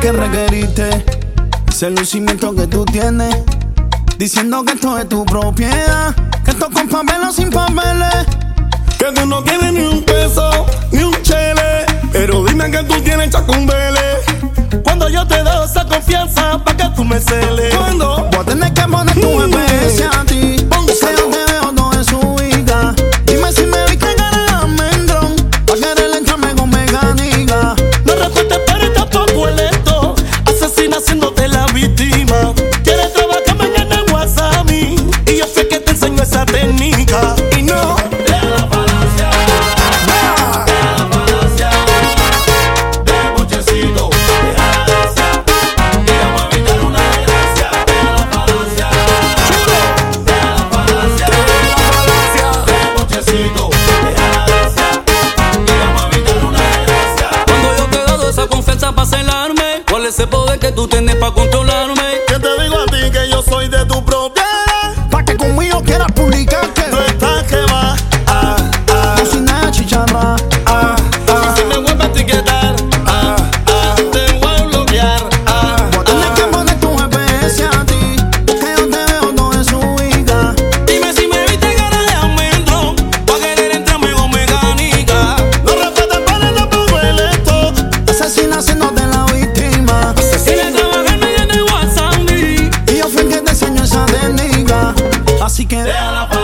que requeriste, ese lucimiento que tú tienes, diciendo que esto es tu propiedad, que esto con papel o sin papeles, que tú no tienes ni un peso, ni un chele, pero dime que tú tienes chacumbele. Cuando yo te doy esa confianza pa' que tú me celes. Cuando voy a tener que poner tu GPS a ti, que yo te veo no es su vida. Dime si me viste en el almendrón, pa' querer entrarme con meganiga. no respetes pero tampoco el esto, asesina haciéndote la víctima. Quieres trabajar mañana en WhatsApp y yo sé que te enseño esa técnica. Y no ese poder que tú tienes pa' controlarme. que te digo a ti que yo soy de tu propiedad, pa' que conmigo quieras publicar que tú estás que va. no sin nada chicharra. Y si me vuelves a etiquetar, te voy a bloquear. Voy a tener que poner tu GPS a ti, que yo te veo no es su vida. Dime si me viste cara de almendrón, pa' querer entrarme con mecánica. No respetes para tampoco el esto, Asesina haciéndote la víctima. Quiere trabajar mañana en WhatsApp Y yo fui el que te enseñó esa técnica. Así que déjala